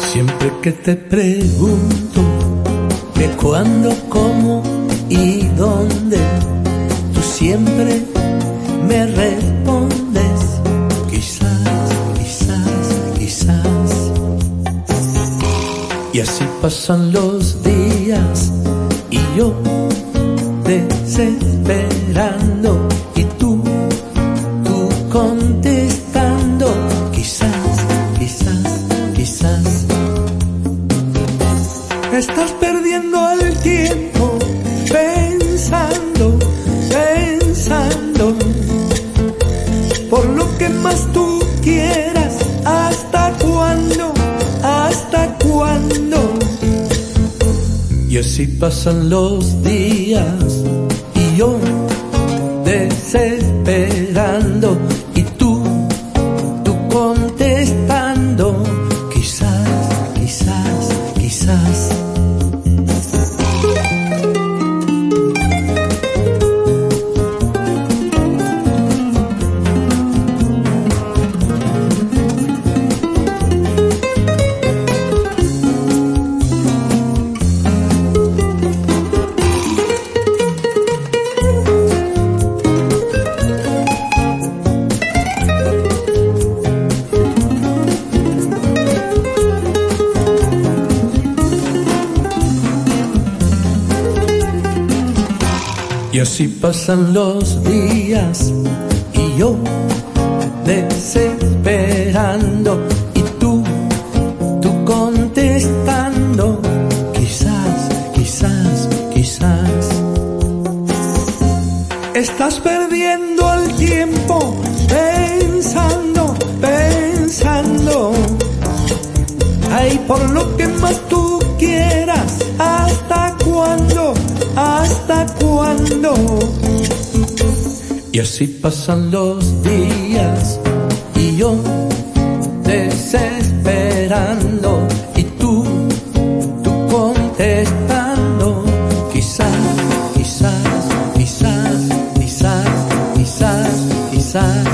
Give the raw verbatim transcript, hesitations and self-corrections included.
Siempre que te pregunto de cuándo, cómo y dónde, tú siempre me respondes quizás, quizás, quizás. Y así pasan los días y yo desesperando y tú, tú contestando quizás, quizás, quizás. Estás perdiendo el tiempo pensando, pensando por lo que más tú quieras. ¿Hasta cuándo? ¿Hasta cuándo? Y así pasan los días y yo desesperando y tú, tú contestando quizás, quizás, quizás. Y así pasan los días y yo desesperando y tú, tú contestando quizás, quizás, quizás. Estás perdiendo el tiempo pensando, pensando, ay, por lo que más tú quieras. ¿Hasta cuándo? ¿Hasta cuándo? Y así pasan los días y yo desesperando y tú, tú contestando quizás, quizás, quizás, quizás, quizás, quizás.